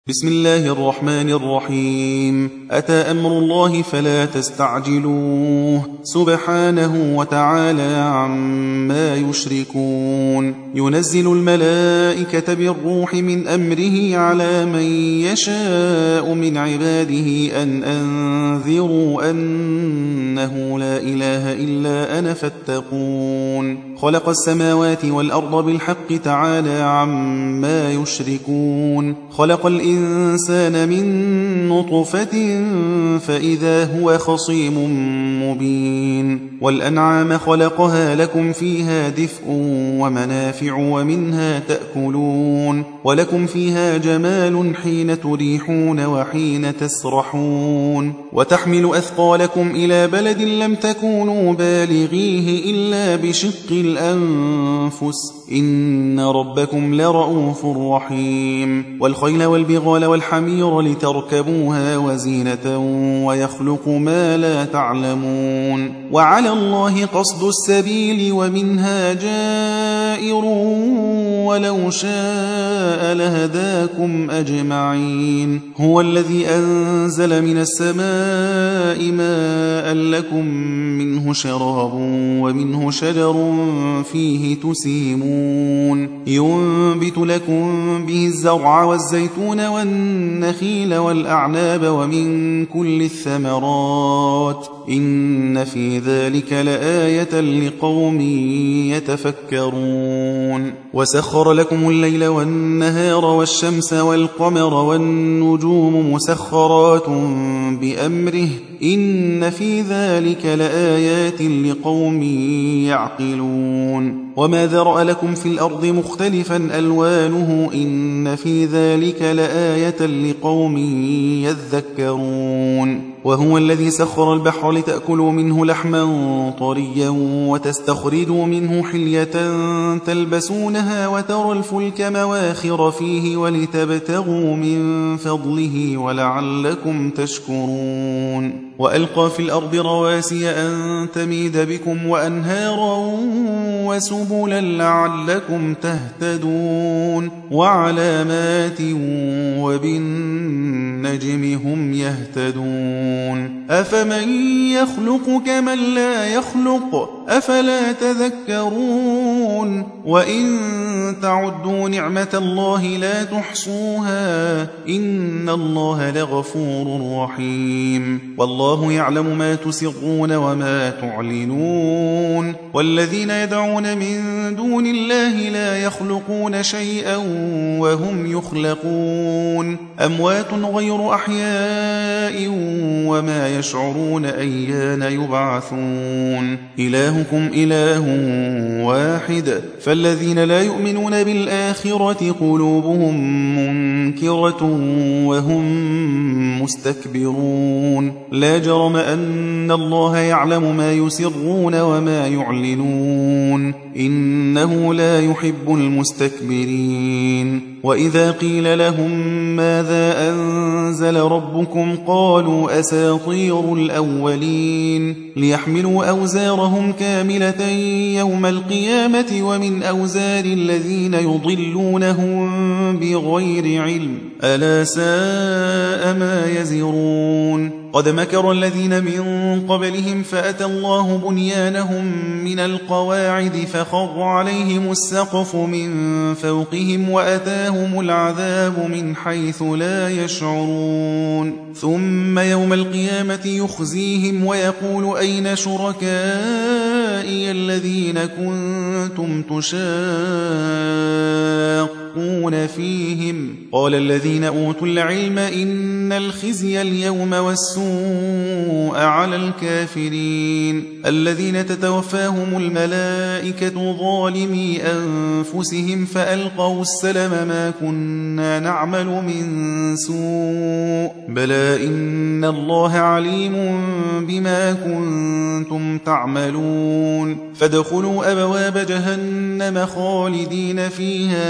بسم الله الرحمن الرحيم. أتى أمر الله فلا تستعجلوه سبحانه وتعالى عما يشركون. ينزل الملائكة بالروح من أمره على من يشاء من عباده أن أنذروا أنه لا إله إلا أنا فاتقون. خلق السماوات والأرض بالحق تعالى عما يشركون. خلق الإنسان من نطفة فإذا هو خصيم مبين. والأنعام خلقها لكم فيها دفء ومنافع ومنها تأكلون ولكم فيها جمال حين تريحون وحين تسرحون. وتحمل أثقالكم إلى بلد لم تكونوا بالغيه إلا بشق الأنفس إن ربكم لرؤوف رحيم. والخيل والبغال والحمير لتركبوها وزينة ويخلق ما لا تعلمون. وعلى الله قصد السبيل ومنها جائر ولو شاء لهداكم أجمعين. هو الذي أنزل من السماء ماء لكم منه شراب ومنه شجر فيه تسيمون. ينبت لكم به الزرع والزيتون والنخيل والأعناب ومن كل الثمرات إن في ذلك لآية لقوم يتفكرون. وسخر لكم الليل والنهار والشمس والقمر والنجوم مسخرات بأمره إن في ذلك لآيات لقوم يعقلون. وما ذرأ لكم في الأرض مختلفا ألوانه إن في ذلك لآية لقوم يذكرون. وهو الذي سخر البحر لتأكلوا منه لحما طريا وتستخرجوا منه حلية تلبسونها وترى الفلك مواخر فيه ولتبتغوا من فضله ولعلكم تشكرون. وألقى في الأرض رواسي أن تميد بكم وأنهارا وسبلا لعلكم تهتدون. وعلامات وبالنجم هم يهتدون. أفمن يخلق كمن لا يخلق أفلا تذكرون. وإن تعدوا نعمة الله لا تحصوها إن الله لغفور رحيم. والله يعلم ما تسرون وما تعلنون. والذين يدعون من دون الله لا يخلقون شيئا وهم يخلقون. أموات غير أحياء وما يشعرون أيان يبعثون. إلهكم إله واحد فالذين لا يؤمنون بالآخرة قلوبهم منكرة وهم مستكبرون. لا جرم أن الله يعلم ما يسرون وما يعلنون إنه لا يحب المستكبرين. وإذا قيل لهم ماذا أنزل ربكم قالوا أساطير الأولين ليحملوا أوزارهم كاملة يوم القيامة ومن أوزار الذين يضلونهم بغير علم ألا ساء ما يزرون. قد مكر الذين من قبلهم فأتى الله بنيانهم من القواعد فخر عليهم السقف من فوقهم وأتاهم العذاب من حيث لا يشعرون. ثم يوم القيامة يخزيهم ويقول أين شركائي الذين كنتم تشاقون فيهم قال الذين أوتوا العلم إن الخزي اليوم والسوء على الكافرين الذين تتوفاهم الملائكة ظالمي أنفسهم فألقوا السلم ما كنا نعمل من سوء بلى إن الله عليم بما كنتم تعملون. فادخلوا أبواب جهنم خالدين فيها فلبئس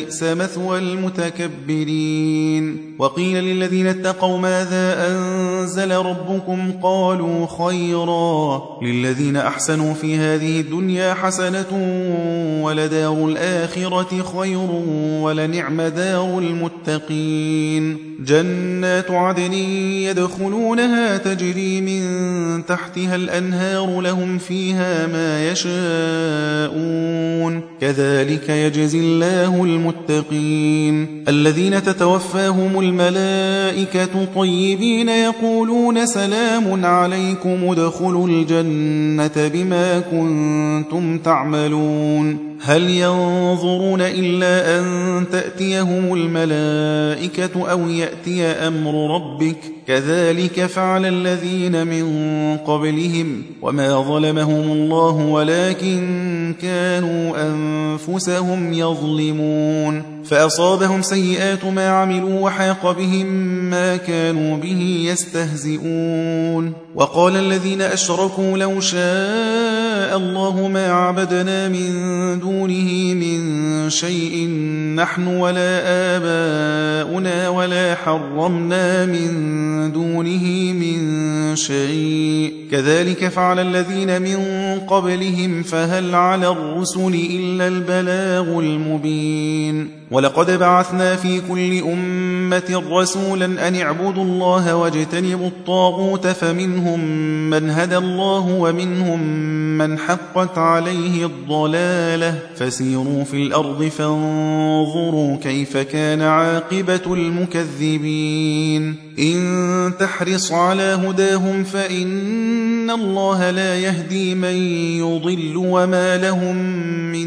فلبئس مثوى المتكبرين. وقيل للذين اتقوا ماذا أنزل ربكم قالوا خيرا للذين أحسنوا في هذه الدنيا حسنة ولدار الآخرة خير ولنعم دار المتقين. جنات عدن يدخلونها تجري من تحتها الأنهار لهم فيها ما يشاءون كذلك يجزي الله المتقين. الذين تتوفاهم الملائكة طيبين يقولون سلام عليكم ادخلوا الجنة بما كنتم تعملون. هل ينظرون إلا أن تأتيهم الملائكة أو يأتي أمر ربك كذلك فعل الذين من قبلهم وما ظلمهم الله ولكن كانوا أنفسهم يظلمون. فأصابهم سيئات ما عملوا وحاق بهم ما كانوا به يستهزئون. وقال الذين أشركوا لو شاء الله ما عبدنا من دونه من شيء نحن ولا آباؤنا ولا حرمنا من دونه من شيء كذلك فعل الذين من قبلهم فهل على الرسل إلا البلاغ المبين. ولقد بعثنا في كل أمة رسولا أن اعبدوا الله واجتنبوا الطاغوت فمنهم من هدى الله ومنهم من حقت عليه الضلالة فسيروا في الأرض فانظروا كيف كان عاقبة المكذبين. إن تحرص على هداهم فإن الله لا يهدي من يضل وما لهم من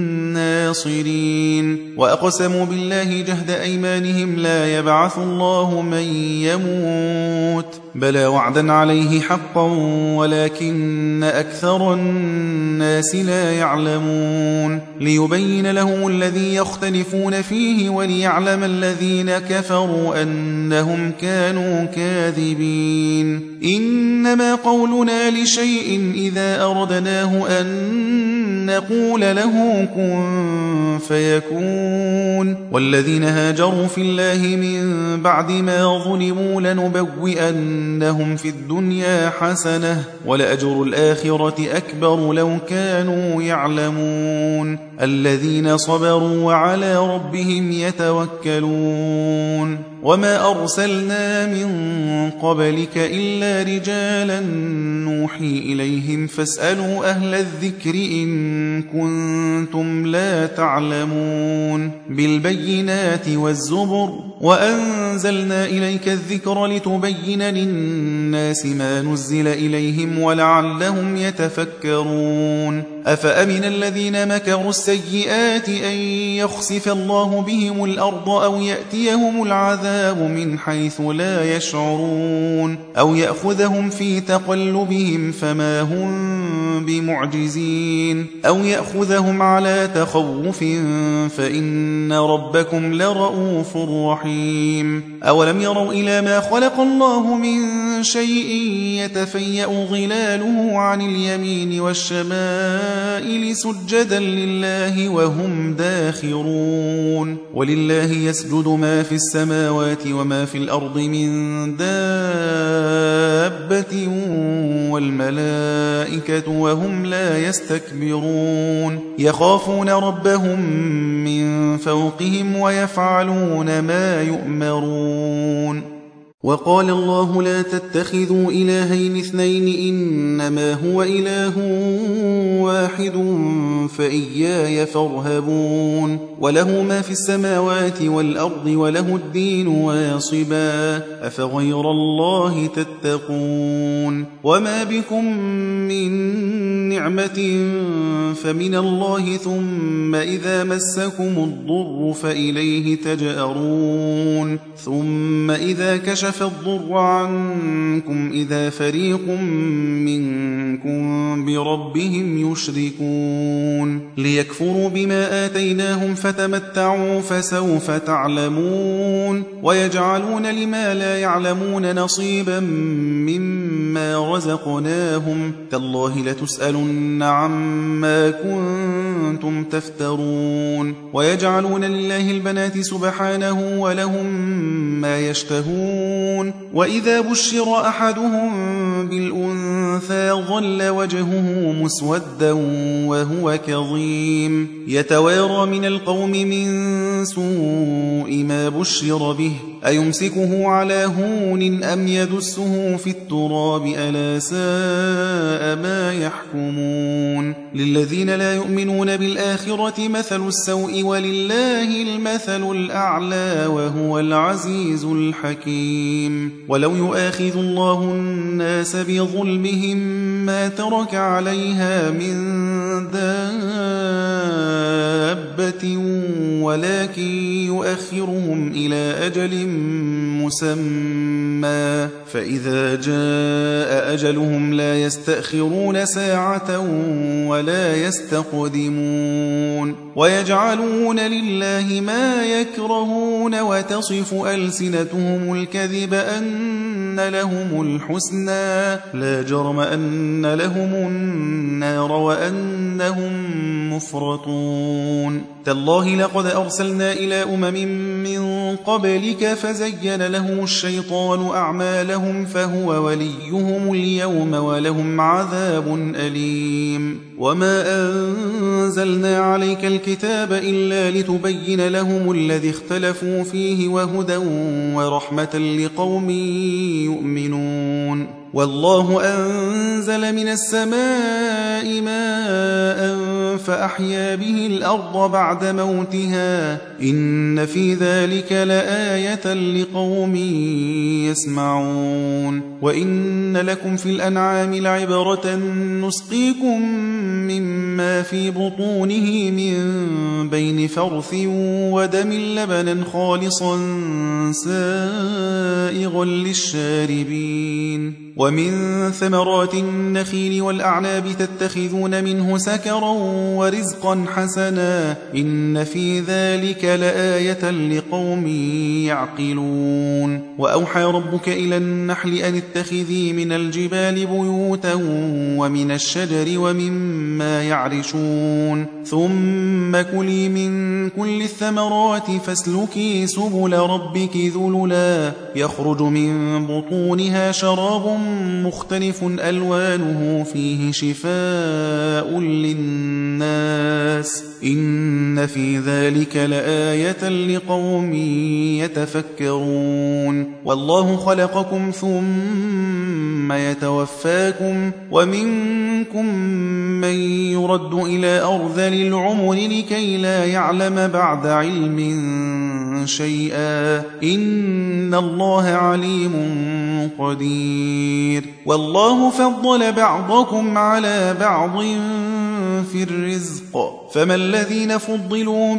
ناصرين. وأقسموا بالله جهد أيمانهم لا يبعث الله من يموت بلى وعدا عليه حقا ولكن أكثر الناس لا يعلمون. ليبين لهم الذي يختلفون فيه وليعلم الذين كفروا أنهم كانوا كاذبين. إنما قولنا لشيء إذا أردناه أن نقول له كن فيكون. والذين هاجروا في الله من بعد ما ظلموا لنبوئنهم في الدنيا حسنة ولأجر الآخرة أكبر لو كانوا يعلمون. الذين صبروا وعلى ربهم يتوكلون. وما أرسلنا من قبلك إلا رجالا نوحي إليهم فاسألوا أهل الذكر إن كنتم لا تعلمون. بالبينات والزبر وأنزلنا إليك الذكر لتبين للناس ما نزل إليهم ولعلهم يتفكرون. أفأمن الذين مكروا السيئات أن يخسف الله بهم الأرض أو يأتيهم العذاب من حيث لا يشعرون أو يأخذهم في تقلبهم فما هم بمعجزين أو يأخذهم على تخوف فإن ربكم لرؤوف رحيم. أولم يروا إلى ما خلق الله من شيء يتفيأ ظلاله عن اليمين والشمائل سجدا لله وهم داخرون. ولله يسجد ما في السماوات وما في الأرض من دابة والملائكة وهم لا يستكبرون. يخافون ربهم من فوقهم ويفعلون ما يؤمرون. وقال الله لا تتخذوا إلهين اثنين إنما هو إله واحد فإياي فارهبون. وله ما في السماوات والأرض وله الدين واصبا أفغير الله تتقون. وما بكم من نعمة فمن الله ثم إذا مسكم الضر فإليه تجأرون ثم إذا كشف الضر عنكم إذا فريق منكم بربهم يشركون. ليكفروا بما آتيناهم فتمتعوا فسوف تعلمون. ويجعلون لما لا يعلمون نصيبا مما مما رزقناهم تالله لتسألن عما كنتم تفترون ويجعلون لله البنات سبحانه ولهم ما يشتهون وإذا بشر أحدهم بالأنثى ظل وجهه مسودا وهو كظيم يتوارى من القوم من سوء ما بشر به أيمسكه على هون أم يدسه في التراب ألا ساء ما يحكمون للذين لا يؤمنون بالآخرة مثل السوء ولله المثل الأعلى وهو العزيز الحكيم ولو يؤاخذ الله الناس بظلمهم ما ترك عليها من دابة ولكن يؤخرهم إلى أجل مسمى فإذا جاء أجلهم لا يستأخرون ساعة ولا يستقدمون ويجعلون لله ما يكرهون وتصف ألسنتهم الكذب أن لهم الحسنى لا جرم أن لهم النار وأنهم مفرطون تالله لقد أرسلنا إلى أمم من قبلك فزين لهم الشيطان أعمالهم فهو وليهم اليوم ولهم عذاب أليم وما أنزلنا عليك الكتاب إلا لتبين لهم الذي اختلفوا فيه وهدى ورحمة لقوم يؤمنون والله أنزل من السماء ماء فأحيا به الأرض بعد موتها إن في ذلك لآية لقوم يسمعون وإن لكم في الأنعام لعبرة نسقيكم مما في بطونه من بين فرث ودم لبنا خالصا سائغا للشاربين ومن ثمرات النخيل والأعناب تتخذون منه سكرا ورزقا حسنا إن في ذلك لآية لقوم يعقلون وأوحى ربك إلى النحل أن اتخذي من الجبال بيوتا ومن الشجر ومما يعرشون ثم كلي من كل الثمرات فاسلكي سبل ربك ذللا يخرج من بطونها شراب مختلف ألوانه فيه شفاء للناس إن في ذلك لآية لقوم يتفكرون والله خلقكم ثم يتوفاكم ومنكم من يرد إلى أرذل العمر لكي لا يعلم بعد علم شيئا إن الله عليم قدير والله فضل بعضكم على بعض في الرزق فما الذين فضلوا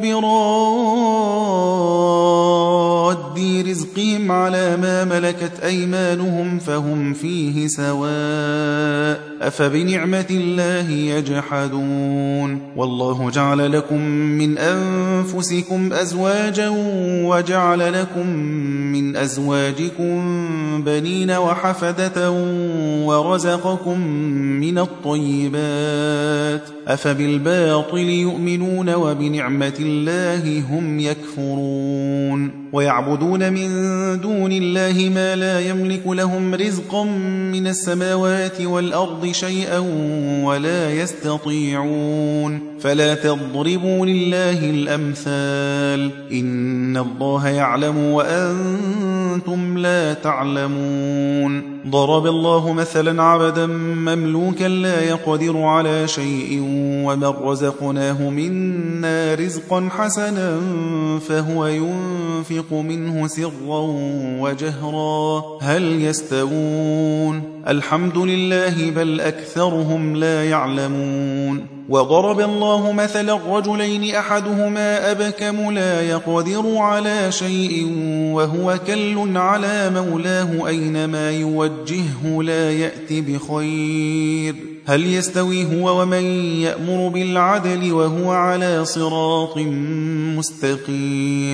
براد رزقهم على ما ملكت أيمانهم فهم فيه سواء أفبنعمة الله يجحدون والله جعل لكم من أنفسكم أزواجا وجعل لكم من أزواجكم بنين وحفدة ورزقكم من الطيبات أفبالباطل يؤمنون وبنعمة الله هم يكفرون ويعبدون من دون الله ما لا يملك لهم رزقا من السماوات والأرض شيئا ولا يستطيعون فلا تضربوا لله الأمثال إن الله يعلم وأنتم لا تعلمون ضرب الله مثلا عبدا مملوكا لا يقدر على شيء ومن رزقناه منا رزقا حسنا فهو ينفق منه سرا وجهرا هل يستوون الحمد لله بل أكثرهم لا يعلمون وضرب الله مثلا رجلين أحدهما أبكم لا يقدر على شيء وهو كل على مولاه أينما يوجهه لا يأتي بخير هل يستوي هو ومن يأمر بالعدل وهو على صراط مستقيم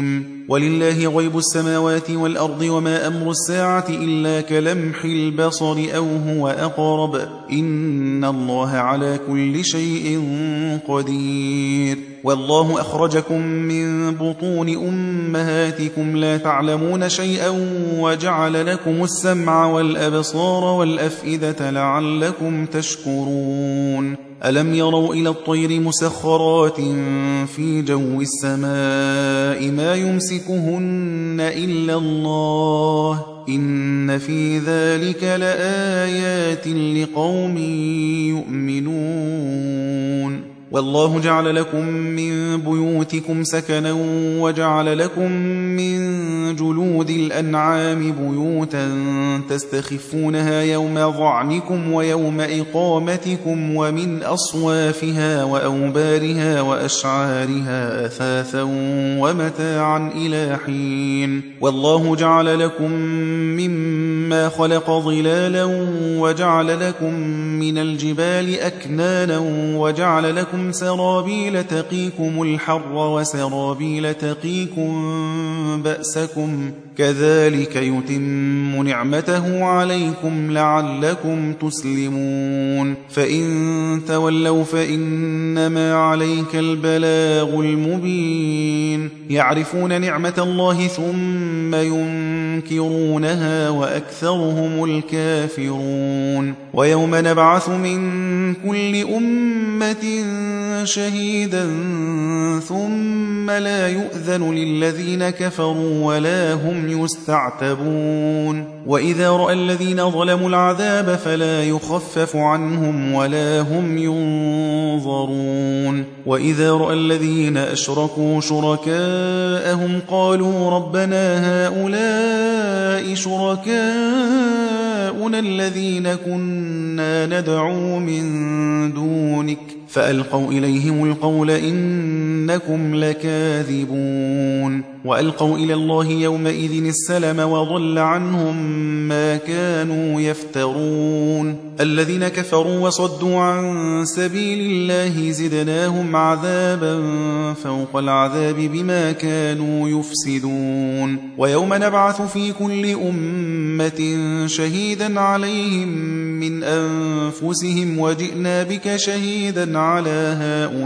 ولله غيب السماوات والأرض وما أمر الساعة إلا كلمح البصر أو هو أقرب إن الله على كل شيء قدير والله أخرجكم من بطون أمهاتكم لا تعلمون شيئا وجعل لكم السمع والأبصار والأفئدة لعلكم تشكرون ألم يروا إلى الطير مسخرات في جو السماء ما يمسكهن إلا الله إن في ذلك لآيات لقوم يؤمنون والله جعل لكم من بيوتكم سكنا وجعل لكم من جلود الأنعام بيوتا تستخفونها يوم ظعنكم ويوم إقامتكم ومن أصوافها وأوبارها وأشعارها أثاثا ومتاعا إلى حين والله جعل لكم مما خلق ظلالا وجعل لكم من الجبال أكنانا وجعل لكم سرابيل تقيكم الحر وسرابيل تقيكم بأسكم كذلك يتم نعمته عليكم لعلكم تسلمون فإن تولوا فإنما عليك البلاغ المبين يعرفون نعمة الله ثم ينكرونها وأكثرهم الكافرون ويوم نبعث من كل أمة شهيدا ثم لا يؤذن للذين كفروا ولا هم يستعتبون وإذا رأى الذين ظلموا العذاب فلا يخفف عنهم ولا هم ينظرون وإذا رأى الذين أشركوا شركاءهم قالوا ربنا هؤلاء شركاؤنا الذين كنا ندعو من دونك فألقوا إليهم القول إنكم لكاذبون وألقوا إلى الله يومئذ السلم وضل عنهم ما كانوا يفترون الذين كفروا وصدوا عن سبيل الله زدناهم عذابا فوق العذاب بما كانوا يفسدون ويوم نبعث في كل أمة شهيدا عليهم من أنفسهم وجئنا بك شهيدا على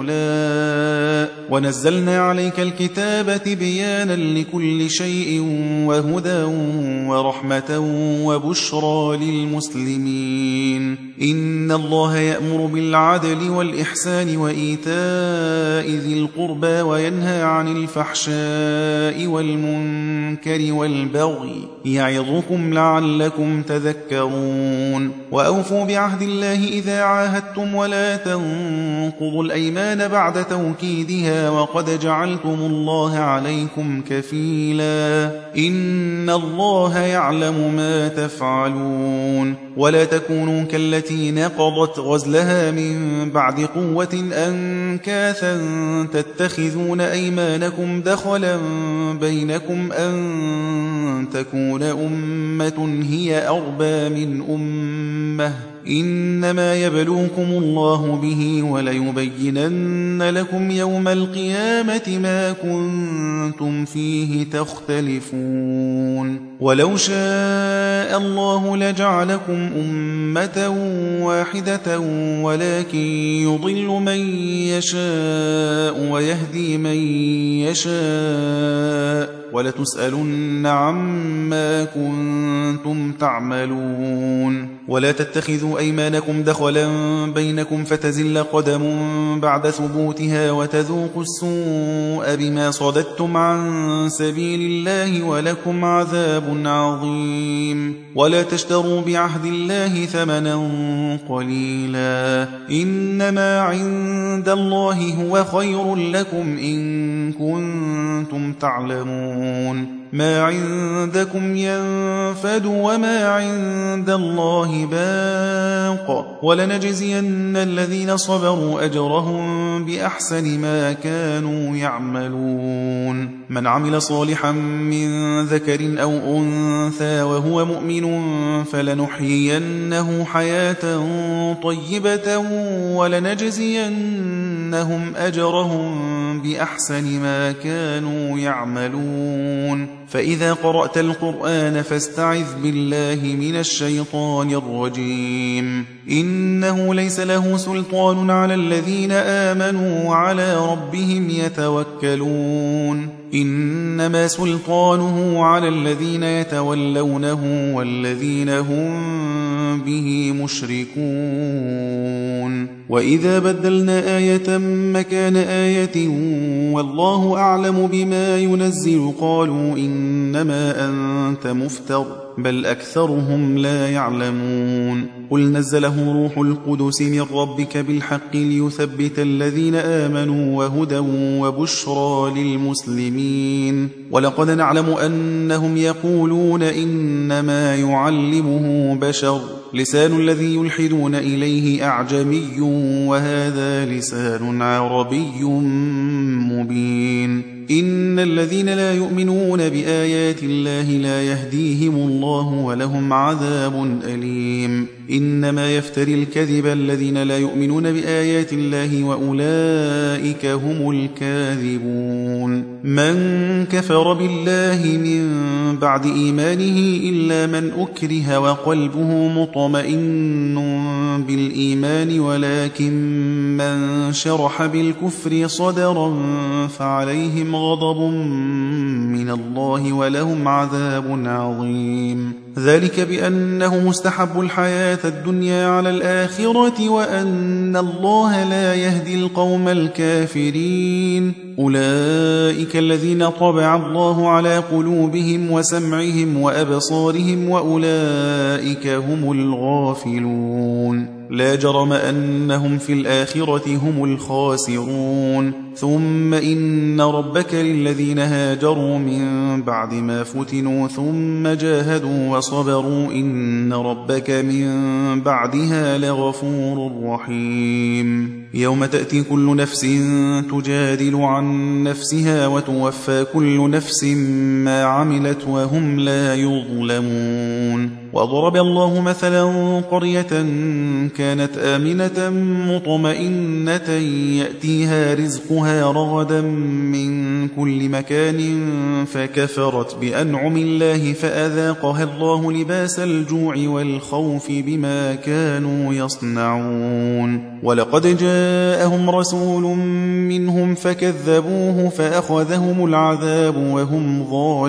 هؤلاء ونزلنا عليك الكتاب بيانا لكل شيء وهدى ورحمة وبشرى للمسلمين إن الله يأمر بالعدل والإحسان وإيتاء ذي القربى وينهى عن الفحشاء والمنكر والبغي يعظكم لعلكم تذكرون وأوفوا بعهد الله إذا عاهدتم ولا تنقضوا الأيمان بعد توكيدها وقد جعلتم الله عليكم كفيلا إن الله يعلم ما تفعلون ولا تكونوا كالتي نقضت غزلها من بعد قوة أنكاثا تتخذون أيمانكم دخلا بينكم أن تكون أمة هي أربى من أمة إنما يبلوكم الله به وليبينن لكم يوم القيامة ما كنتم فيه تختلفون ولو شاء الله لجعلكم أمة واحدة ولكن يضل من يشاء ويهدي من يشاء ولتسألن عما كنتم تعملون ولا تتخذوا أيمانكم دخلا بينكم فتزل قدم بعد ثبوتها وتذوقوا السوء بما صددتم عن سبيل الله ولكم عذاب عظيم ولا تشتروا بعهد الله ثمنا قليلا إنما عند الله هو خير لكم إن كنتم تعلمون ما عندكم ينفد وما عند الله باق ولنجزين الذين صبروا أجرهم بأحسن ما كانوا يعملون من عمل صالحا من ذكر أو أنثى وهو مؤمن فلنحيينه حياة طيبة ولنجزينهم أجرهم بأحسن ما كانوا يعملون. فإذا قرأت القرآن فاستعذ بالله من الشيطان الرجيم. إنه ليس له سلطان على الذين آمنوا وعلى ربهم يتوكلون. إنما سلطانه على الذين يتولونه والذين هم به مشركون. وإذا بدلنا آية مكان آية والله أعلم بما ينزل قالوا إنما أنت مفتر بل أكثرهم لا يعلمون. قل نزله روح القدس من ربك بالحق ليثبت الذين آمنوا وهدى وبشرى للمسلمين. ولقد نعلم أنهم يقولون إنما يعلمه بشر لسان الذي يلحدون إليه أعجمي وهذا لسان عربي مبين. إن الذين لا يؤمنون بآيات الله لا يهديهم الله ولهم عذاب أليم. إنما يفتري الكذب الذين لا يؤمنون بآيات الله وأولئك هم الكاذبون. من كفر بالله من بعد إيمانه إلا من أكره وقلبه مطمئن بالإيمان ولكن من شرح بالكفر صدرا فعليهم غضب من الله ولهم عذاب عظيم. ذلك بأنه مستحب الحياة الدنيا على الآخرة وأن الله لا يهدي القوم الكافرين. أولئك الذين طبع الله على قلوبهم وسمعهم وأبصارهم وأولئك هم الغافلون. لا جرم أنهم في الآخرة هم الخاسرون. ثم إن ربك للذين هاجروا من بعد ما فتنوا ثم جاهدوا وصبروا إن ربك من بعدها لغفور رحيم. يوم تأتي كل نفس تجادل عن نفسها وتوفى كل نفس ما عملت وهم لا يظلمون. وضرب الله مثلا قرية كانت آمنة مطمئنة يأتيها رزقها رغدا من كل مكان فكفرت بأنعم الله فأذاقها الله لباس الجوع والخوف بما كانوا يصنعون. ولقد جاءهم رسول منهم فكذبوه فأخذهم العذاب وهم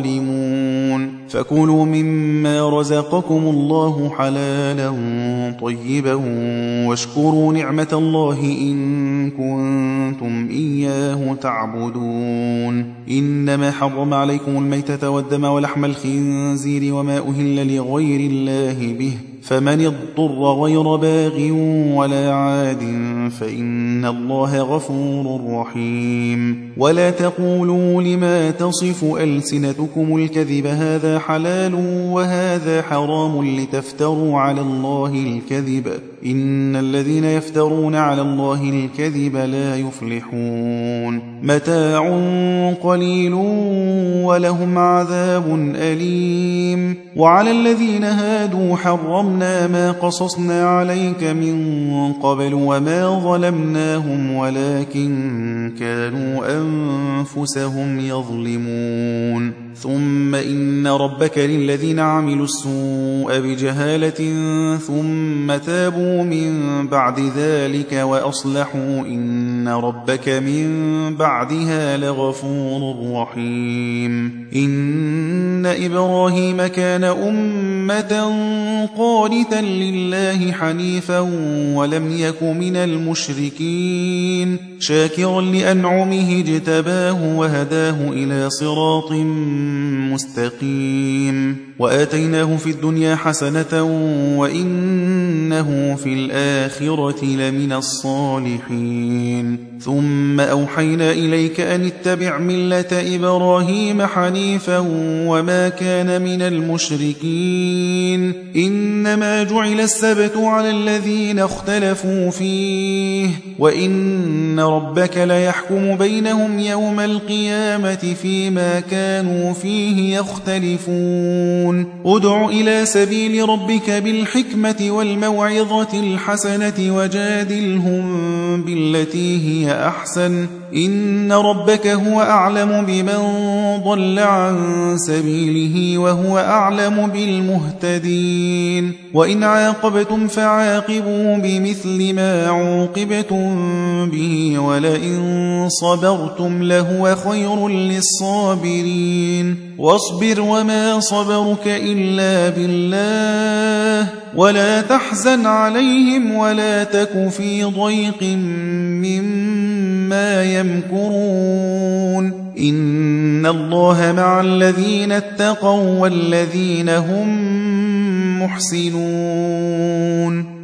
ظالمون. فكلوا مما رزقكم الله حلالا طيبا واشكروا نعمة الله إن كنتم إياه تعبدون. إنما حرم عليكم الميتة والدم ولحم الخنزير وما أهل لغير الله به فمن اضطر غير باغ ولا عاد فإن الله غفور رحيم. ولا تقولوا لما تصف ألسنتكم الكذب هذا حلال وهذا حرام لتفتروا على الله الكذب إن الذين يفترون على الله الكذب لا يفلحون. متاع قليل ولهم عذاب أليم. وعلى الذين هادوا حرمنا ما قصصنا عليك من قبل وما ظلمناهم ولكن كانوا أنفسهم يظلمون. ثم إن ربك للذين عملوا السوء بجهالة ثم تابوا من بعد ذلك وأصلحوا إن ربك من بعدها لغفور رحيم. إن إبراهيم كان أمة قانتا لله حنيفا ولم يك من المشركين شاكرا لأنعمه اجتباه وهداه إلى صراط مستقيم. وآتيناه في الدنيا حسنة وإنه في الآخرة لمن الصالحين. ثم أوحينا إليك أن اتبع ملة إبراهيم حنيفا وما كان من المشركين. إنما جعل السبت على الذين اختلفوا فيه وإن ربك ليحكم بينهم يوم القيامة فيما كانوا فيه يختلفون. ادع إلى سبيل ربك بالحكمة والموعظة الحسنة وجادلهم بالتي هي أحسن إن ربك هو أعلم بمن ضل عن سبيله وهو أعلم بالمهتدين وإن عاقبتم فعاقبوا بمثل ما عوقبتم به ولئن صبرتم لهو خير للصابرين واصبر وما صبرك إلا بالله ولا تحزن عليهم ولا تك في ضيق مما يمكرون إن الله مع الذين اتقوا والذين هم محسنون